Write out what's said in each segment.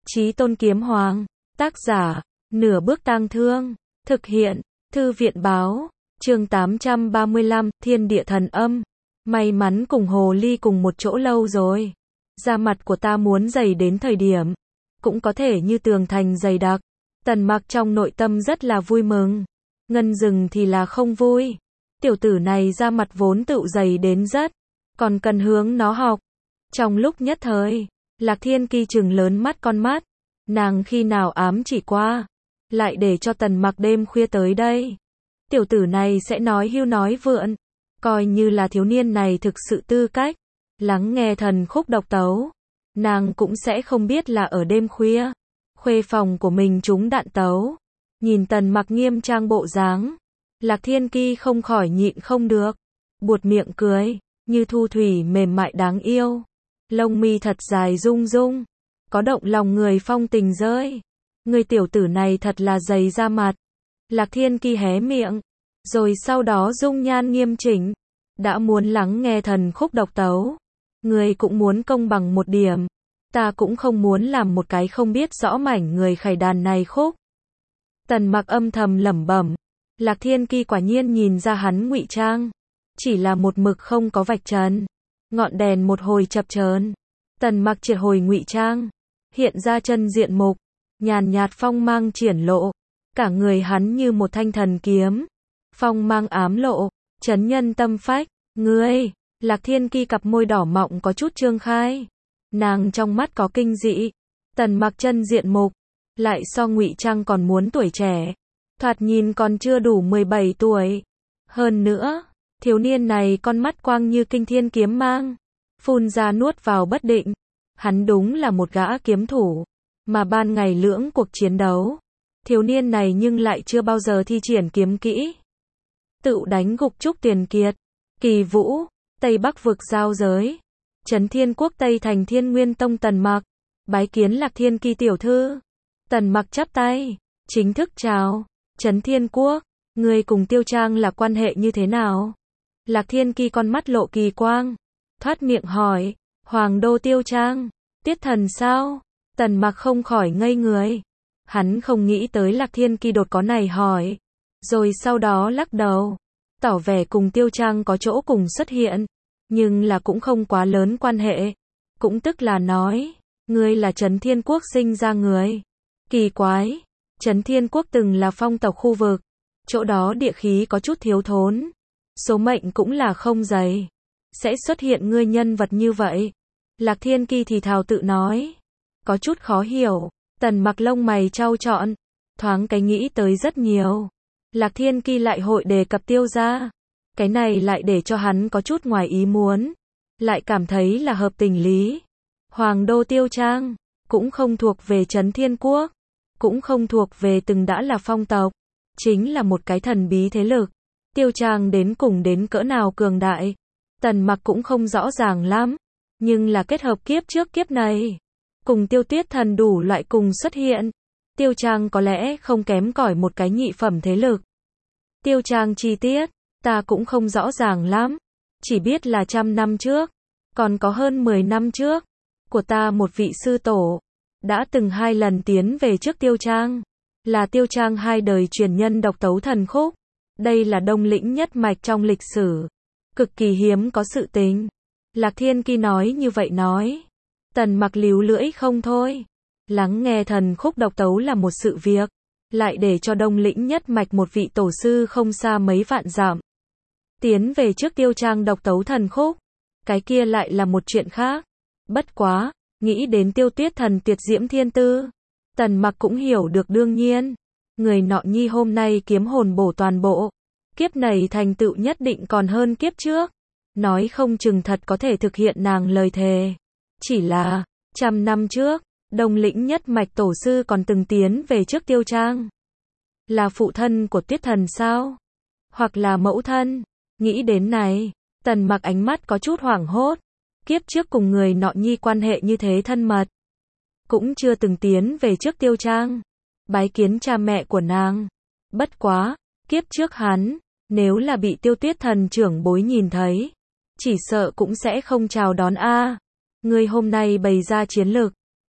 Chí Tôn Kiếm Hoàng, tác giả, Nửa Bước Tang Thương, thực hiện, Thư viện báo, chương 835, Thiên Địa Thần Âm. May mắn cùng Hồ Ly cùng một chỗ lâu rồi. Da mặt của ta muốn dày đến thời điểm, cũng có thể như tường thành dày đặc. Tần Mặc trong nội tâm rất là vui mừng. Ngân Dừng thì là không vui. Tiểu tử này da mặt vốn tựu dày đến rất, còn cần hướng nó học. Trong lúc nhất thời, Lạc Thiên Ki trừng lớn mắt con mắt. Nàng khi nào ám chỉ qua, lại để cho Tần Mặc đêm khuya tới đây. Tiểu tử này sẽ nói hưu nói vượn. Coi như là thiếu niên này thực sự tư cách lắng nghe thần khúc độc tấu, nàng cũng sẽ không biết là ở đêm khuya, khuê phòng của mình trúng đạn tấu. Nhìn Tần Mặc nghiêm trang bộ dáng, Lạc Thiên Ki không khỏi nhịn không được, buột miệng cười, như thu thủy mềm mại đáng yêu. Lông mi thật dài rung rung, có động lòng người phong tình rơi. Người tiểu tử này thật là dày da mặt. Lạc Thiên Ki hé miệng, rồi sau đó dung nhan nghiêm chỉnh. Đã muốn lắng nghe thần khúc độc tấu, người cũng muốn công bằng một điểm. Ta cũng không muốn làm một cái không biết rõ mảnh người khải đàn này khúc. Tần Mặc âm thầm lẩm bẩm. Lạc Thiên Ki quả nhiên nhìn ra hắn ngụy trang, chỉ là một mực không có vạch trần. Ngọn đèn một hồi chập chờn, Tần Mặc triệt hồi ngụy trang, hiện ra chân diện mục, nhàn nhạt phong mang triển lộ, cả người hắn như một thanh thần kiếm, phong mang ám lộ, chấn nhân tâm phách. Ngươi, Lạc Thiên Ki cặp môi đỏ mọng có chút trương khai, nàng trong mắt có kinh dị. Tần Mặc chân diện mục, lại so ngụy trang còn muốn tuổi trẻ, thoạt nhìn còn chưa đủ 17 tuổi. Hơn nữa, thiếu niên này con mắt quang như kinh thiên kiếm mang, phun ra nuốt vào bất định. Hắn đúng là một gã kiếm thủ, mà ban ngày lưỡng cuộc chiến đấu, thiếu niên này nhưng lại chưa bao giờ thi triển kiếm kỹ. Tự đánh gục Trúc Tiền Kiệt, Kỳ Vũ, Tây Bắc vực giao giới, Trấn Thiên Quốc Tây thành Thiên Nguyên Tông. Tần Mặc bái kiến Lạc Thiên Ki tiểu thư. Tần Mặc chắp tay, chính thức chào. Trấn Thiên Quốc, ngươi cùng Tiêu Trang là quan hệ như thế nào? Lạc Thiên Ki con mắt lộ kỳ quang, thoát miệng hỏi. Hoàng đô Tiêu Trang, Tiết Thần sao? Tần Mặc không khỏi ngây người. Hắn không nghĩ tới Lạc Thiên Ki đột có này hỏi, rồi sau đó lắc đầu, tỏ vẻ cùng Tiêu Trang có chỗ cùng xuất hiện, nhưng là cũng không quá lớn quan hệ. Cũng tức là nói, ngươi là Trấn Thiên Quốc sinh ra người. Kỳ quái, Trấn Thiên Quốc từng là phong tộc khu vực, chỗ đó địa khí có chút thiếu thốn, số mệnh cũng là không dày, sẽ xuất hiện ngươi nhân vật như vậy. Lạc Thiên Ki thì thào tự nói, có chút khó hiểu. Tần Mặc lông mày chau trọn, thoáng cái nghĩ tới rất nhiều. Lạc Thiên Ki lại hội đề cập Tiêu gia, cái này lại để cho hắn có chút ngoài ý muốn, lại cảm thấy là hợp tình lý. Hoàng đô Tiêu Trang, cũng không thuộc về Trấn Thiên Quốc, cũng không thuộc về từng đã là phong tộc, chính là một cái thần bí thế lực. Tiêu Trang đến cùng đến cỡ nào cường đại, Tần Mặc cũng không rõ ràng lắm, nhưng là kết hợp kiếp trước kiếp này, cùng Tiêu Tuyết Thần đủ loại cùng xuất hiện, Tiêu Trang có lẽ không kém cỏi một cái nhị phẩm thế lực. Tiêu Trang chi tiết, ta cũng không rõ ràng lắm, chỉ biết là 100 năm trước, còn có hơn 10 năm trước, của ta một vị sư tổ, đã từng 2 lần tiến về trước Tiêu Trang, là Tiêu Trang 2 đời truyền nhân độc tấu thần khúc. Đây là Đông Lĩnh nhất mạch trong lịch sử, cực kỳ hiếm có sự tình. Lạc Thiên Ki nói như vậy nói. Tần Mặc líu lưỡi không thôi. Lắng nghe thần khúc độc tấu là một sự việc, lại để cho Đông Lĩnh nhất mạch một vị tổ sư không xa mấy vạn dặm tiến về trước Tiêu Trang độc tấu thần khúc, cái kia lại là một chuyện khác. Bất quá, nghĩ đến Tiêu Tuyết Thần tuyệt diễm thiên tư, Tần Mặc cũng hiểu được đương nhiên, người nọ nhi hôm nay kiếm hồn bổ toàn bộ, kiếp này thành tựu nhất định còn hơn kiếp trước, nói không chừng thật có thể thực hiện nàng lời thề. Chỉ là, 100 năm trước, Đông Lĩnh nhất mạch tổ sư còn từng tiến về trước Tiêu Trang. Là phụ thân của Tuyết Thần sao? Hoặc là mẫu thân? Nghĩ đến này, Tần Mặc ánh mắt có chút hoảng hốt. Kiếp trước cùng người nọ nhi quan hệ như thế thân mật, cũng chưa từng tiến về trước Tiêu Trang, bái kiến cha mẹ của nàng. Bất quá, kiếp trước hắn, nếu là bị Tiêu Tuyết Thần trưởng bối nhìn thấy, chỉ sợ cũng sẽ không chào đón a. Ngươi hôm nay bày ra chiến lực,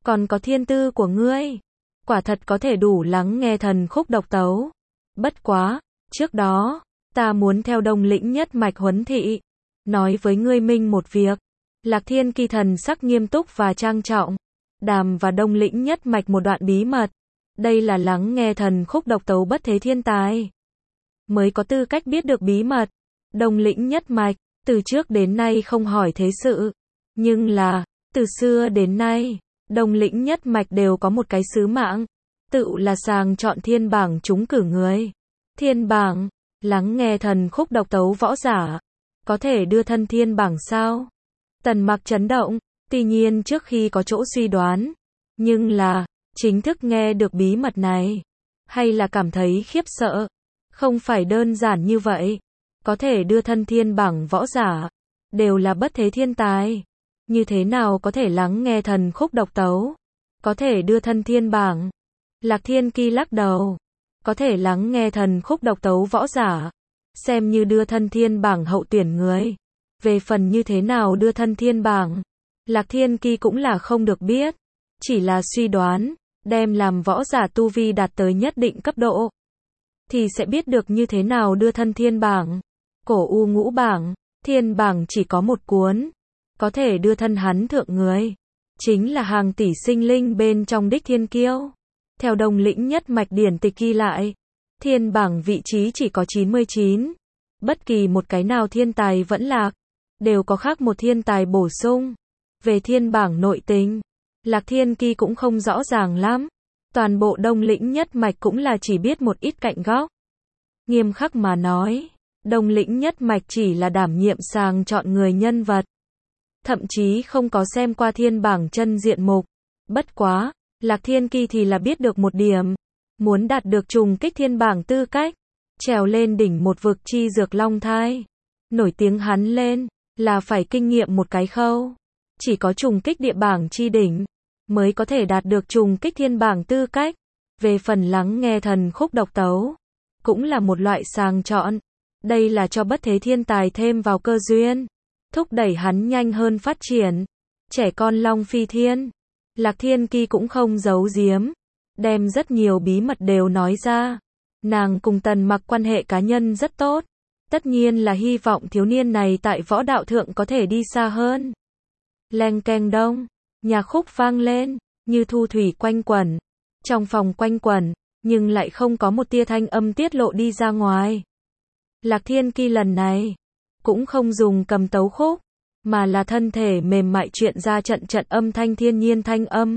còn có thiên tư của ngươi, quả thật có thể đủ lắng nghe thần khúc độc tấu. Bất quá, trước đó, ta muốn theo Đông Lĩnh nhất mạch huấn thị, nói với ngươi minh một việc. Lạc Thiên Kỳ thần sắc nghiêm túc và trang trọng, đàm và Đông Lĩnh nhất mạch một đoạn bí mật. Đây là lắng nghe thần khúc độc tấu bất thế thiên tài, mới có tư cách biết được bí mật. Đông Lĩnh nhất mạch, từ trước đến nay không hỏi thế sự. Nhưng là, từ xưa đến nay, Đông Lĩnh nhất mạch đều có một cái sứ mạng, tự là sàng chọn thiên bảng trúng cử người. Thiên bảng, lắng nghe thần khúc độc tấu võ giả, có thể đưa thân thiên bảng sao? Tần Mặc chấn động, tuy nhiên trước khi có chỗ suy đoán, nhưng là, chính thức nghe được bí mật này, hay là cảm thấy khiếp sợ. Không phải đơn giản như vậy, có thể đưa thân thiên bảng võ giả, đều là bất thế thiên tài. Như thế nào có thể lắng nghe thần khúc độc tấu, có thể đưa thân thiên bảng? Lạc Thiên Kỳ lắc đầu, có thể lắng nghe thần khúc độc tấu võ giả, xem như đưa thân thiên bảng hậu tuyển người. Về phần như thế nào đưa thân thiên bảng, Lạc Thiên Kỳ cũng là không được biết, chỉ là suy đoán, đem làm võ giả tu vi đạt tới nhất định cấp độ, thì sẽ biết được như thế nào đưa thân thiên bảng. Cổ U Ngũ bảng, thiên bảng chỉ có một cuốn, có thể đưa thân hắn thượng người, chính là hàng tỷ sinh linh bên trong đích thiên kiêu. Theo Đông Lĩnh nhất mạch điển tịch ghi lại, thiên bảng vị trí chỉ có 99. Bất kỳ một cái nào thiên tài vẫn lạc, đều có khác một thiên tài bổ sung. Về thiên bảng nội tình, Lạc Thiên Kỳ cũng không rõ ràng lắm. Toàn bộ Đông Lĩnh nhất mạch cũng là chỉ biết một ít cạnh góc. Nghiêm khắc mà nói, Đông Lĩnh nhất mạch chỉ là đảm nhiệm sàng chọn người nhân vật, thậm chí không có xem qua thiên bảng chân diện mục. Bất quá, Lạc Thiên Kỳ thì là biết được một điểm, muốn đạt được trùng kích thiên bảng tư cách, trèo lên đỉnh một vực chi dược long thai, nổi tiếng hắn lên, là phải kinh nghiệm một cái khâu. Chỉ có trùng kích địa bảng chi đỉnh, mới có thể đạt được trùng kích thiên bảng tư cách. Về phần lắng nghe thần khúc độc tấu, cũng là một loại sàng chọn. Đây là cho bất thế thiên tài thêm vào cơ duyên, thúc đẩy hắn nhanh hơn phát triển. Trẻ con long phi thiên, Lạc Thiên Kỳ cũng không giấu giếm, đem rất nhiều bí mật đều nói ra. Nàng cùng Tần Mặc quan hệ cá nhân rất tốt, tất nhiên là hy vọng thiếu niên này tại võ đạo thượng có thể đi xa hơn. Leng keng đông, nhạc khúc vang lên, như thu thủy quanh quẩn. Trong phòng quanh quẩn, nhưng lại không có một tia thanh âm tiết lộ đi ra ngoài. Lạc Thiên Kỳ lần này, cũng không dùng cầm tấu khúc, mà là thân thể mềm mại chuyện ra trận trận âm thanh thiên nhiên thanh âm.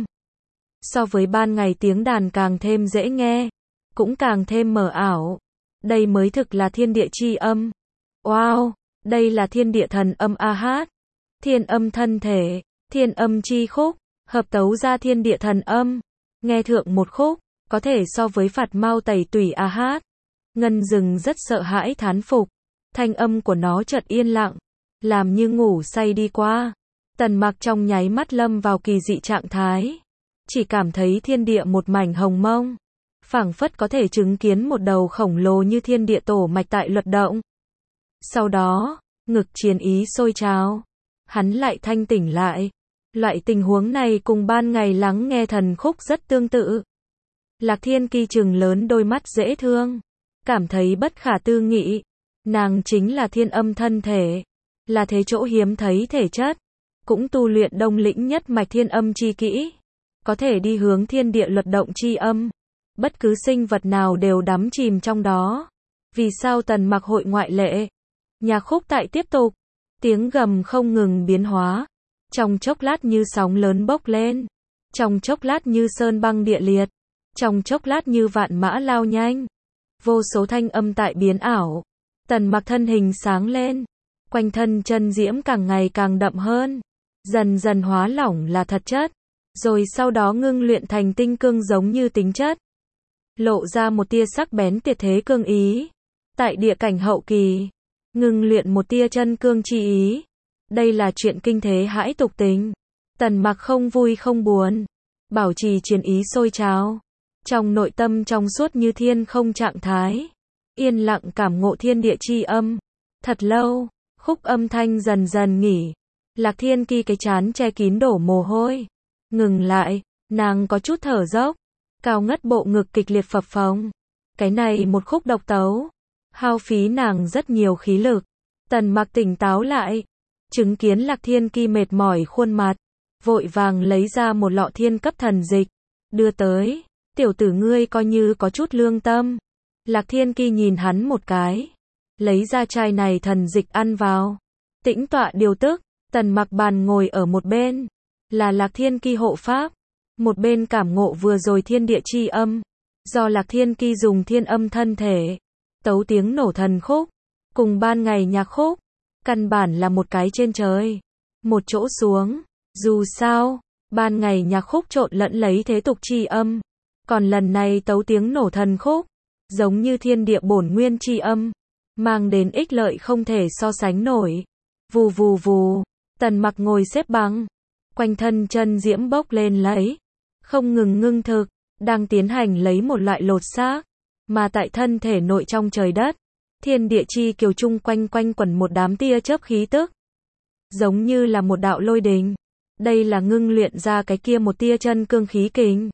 So với ban ngày tiếng đàn càng thêm dễ nghe, cũng càng thêm mờ ảo. Đây mới thực là thiên địa chi âm. Wow, đây là thiên địa thần âm a hát. Thiên âm thân thể, thiên âm chi khúc, hợp tấu ra thiên địa thần âm. Nghe thượng một khúc, có thể so với phạt mau tẩy tủy a hát. Ngân Dừng rất sợ hãi thán phục, thanh âm của nó chợt yên lặng, làm như ngủ say đi qua. Tần Mặc trong nháy mắt lâm vào kỳ dị trạng thái, chỉ cảm thấy thiên địa một mảnh hồng mông, phảng phất có thể chứng kiến một đầu khổng lồ như thiên địa tổ mạch tại luật động. Sau đó, ngực chiến ý sôi trào, hắn lại thanh tỉnh lại. Loại tình huống này cùng ban ngày lắng nghe thần khúc rất tương tự. Lạc Thiên Kỳ trừng lớn đôi mắt dễ thương, cảm thấy bất khả tư nghị. Nàng chính là thiên âm thân thể, là thế chỗ hiếm thấy thể chất, cũng tu luyện Đông Lĩnh nhất mạch thiên âm chi kỹ, có thể đi hướng thiên địa luật động chi âm. Bất cứ sinh vật nào đều đắm chìm trong đó. Vì sao Tần Mặc hội ngoại lệ? Nhạc khúc tại tiếp tục, tiếng gầm không ngừng biến hóa, trong chốc lát như sóng lớn bốc lên, trong chốc lát như sơn băng địa liệt, trong chốc lát như vạn mã lao nhanh. Vô số thanh âm tại biến ảo. Tần Mặc thân hình sáng lên, quanh thân chân diễm càng ngày càng đậm hơn, dần dần hóa lỏng là thật chất, rồi sau đó ngưng luyện thành tinh cương giống như tính chất, lộ ra một tia sắc bén tuyệt thế cương ý. Tại địa cảnh hậu kỳ, ngưng luyện một tia chân cương chi ý. Đây là chuyện kinh thế hãi tục tình. Tần Mặc không vui không buồn, bảo trì chiến ý sôi trào, trong nội tâm trong suốt như thiên không trạng thái, yên lặng cảm ngộ thiên địa chi âm. Thật lâu, khúc âm thanh dần dần nghỉ. Lạc Thiên Kỳ cái trán che kín đổ mồ hôi, ngừng lại, Nàng có chút thở dốc, cao ngất bộ ngực kịch liệt phập phồng. Cái này một khúc độc tấu, hao phí nàng rất nhiều khí lực. Tần Mặc tỉnh táo lại, chứng kiến Lạc Thiên Ki mệt mỏi khuôn mặt, vội vàng lấy ra một lọ thiên cấp thần dịch, đưa tới. Tiểu tử ngươi coi như có chút lương tâm. Lạc Thiên Ki nhìn hắn một cái, lấy ra chai này thần dịch ăn vào, tĩnh tọa điều tức. Tần Mặc bàn ngồi ở một bên, là Lạc Thiên Ki hộ pháp, một bên cảm ngộ vừa rồi thiên địa chi âm, do Lạc Thiên Ki dùng thiên âm thân thể, tấu tiếng nổ thần khúc, cùng ban ngày nhạc khúc, căn bản là một cái trên trời, một chỗ xuống. Dù sao, ban ngày nhạc khúc trộn lẫn lấy thế tục chi âm, còn lần này tấu tiếng nổ thần khúc, giống như thiên địa bổn nguyên chi âm, mang đến ích lợi không thể so sánh nổi. Vù vù vù, Tần Mặc ngồi xếp bằng, quanh thân chân diễm bốc lên lấy, không ngừng ngưng thực, đang tiến hành lấy một loại lột xác, mà tại thân thể nội trong trời đất, thiên địa chi kiều chung quanh quanh quẩn một đám tia chớp khí tức, giống như là một đạo lôi đình. Đây là ngưng luyện ra cái kia một tia chân cương khí kình.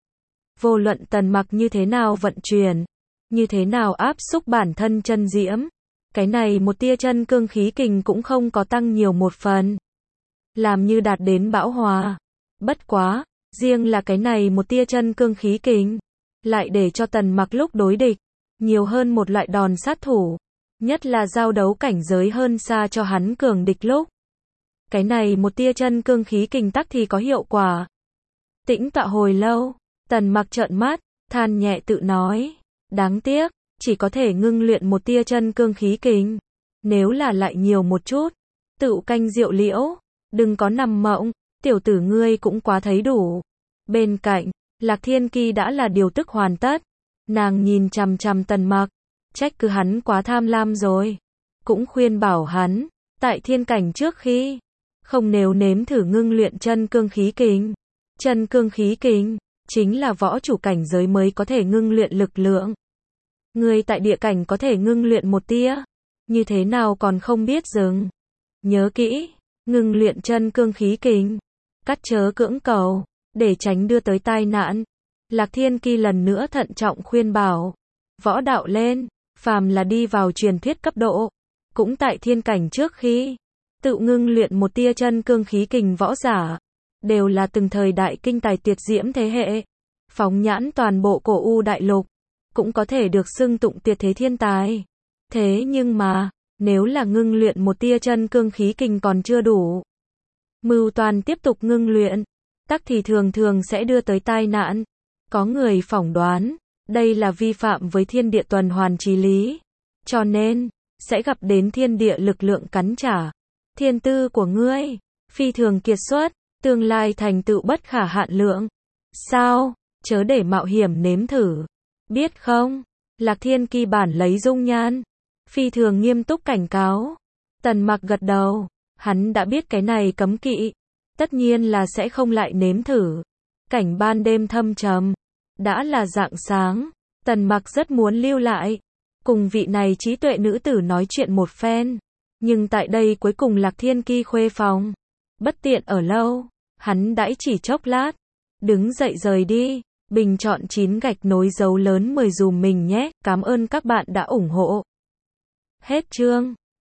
Vô luận Tần Mặc như thế nào vận chuyển, như thế nào áp xúc bản thân chân diễm, cái này một tia chân cương khí kình cũng không có tăng nhiều một phần, làm như đạt đến bão hòa. Bất quá, riêng là cái này một tia chân cương khí kình, lại để cho Tần Mặc lúc đối địch, nhiều hơn một loại đòn sát thủ, nhất là giao đấu cảnh giới hơn xa cho hắn cường địch lúc. Cái này một tia chân cương khí kình tắc thì có hiệu quả. Tĩnh tọa hồi lâu, Tần Mặc trợn mắt, than nhẹ tự nói, đáng tiếc, chỉ có thể ngưng luyện một tia chân cương khí kình. Nếu là lại nhiều một chút, tựu canh rượu liễu, đừng có nằm mộng, tiểu tử ngươi cũng quá thấy đủ. Bên cạnh, Lạc Thiên Ki đã là điều tức hoàn tất, nàng nhìn chằm chằm Tần Mặc, trách cứ hắn quá tham lam rồi, cũng khuyên bảo hắn, tại thiên cảnh trước khi, không nếu nếm thử ngưng luyện chân cương khí kình. Chân cương khí kình, chính là võ chủ cảnh giới mới có thể ngưng luyện lực lượng. Người tại địa cảnh có thể ngưng luyện một tia, như thế nào còn không biết dừng. Nhớ kỹ, ngưng luyện chân cương khí kình, cắt chớ cưỡng cầu, để tránh đưa tới tai nạn. Lạc Thiên Ki lần nữa thận trọng khuyên bảo, võ đạo lên, phàm là đi vào truyền thuyết cấp độ, cũng tại thiên cảnh trước khi tự ngưng luyện một tia chân cương khí kình võ giả, đều là từng thời đại kinh tài tuyệt diễm thế hệ, phóng nhãn toàn bộ cổ u đại lục, cũng có thể được xưng tụng tuyệt thế thiên tài. Thế nhưng mà, nếu là ngưng luyện một tia chân cương khí kình còn chưa đủ, mưu toàn tiếp tục ngưng luyện, tắc thì thường thường sẽ đưa tới tai nạn. Có người phỏng đoán, đây là vi phạm với thiên địa tuần hoàn chí lý, cho nên, sẽ gặp đến thiên địa lực lượng cắn trả. Thiên tư của ngươi, phi thường kiệt xuất, tương lai thành tựu bất khả hạn lượng. Sao, chớ để mạo hiểm nếm thử. Biết không? Lạc Thiên Ki bản lấy dung nhan, phi thường nghiêm túc cảnh cáo. Tần Mặc gật đầu, hắn đã biết cái này cấm kỵ, tất nhiên là sẽ không lại nếm thử. Cảnh ban đêm thâm trầm, đã là rạng sáng, Tần Mặc rất muốn lưu lại, cùng vị này trí tuệ nữ tử nói chuyện một phen. Nhưng tại đây cuối cùng Lạc Thiên Ki khuê phòng, bất tiện ở lâu, hắn đãi chỉ chốc lát, đứng dậy rời đi. Bình chọn 9 gạch nối dấu lớn 10 dùm mình nhé, cảm ơn các bạn đã ủng hộ. Hết chương.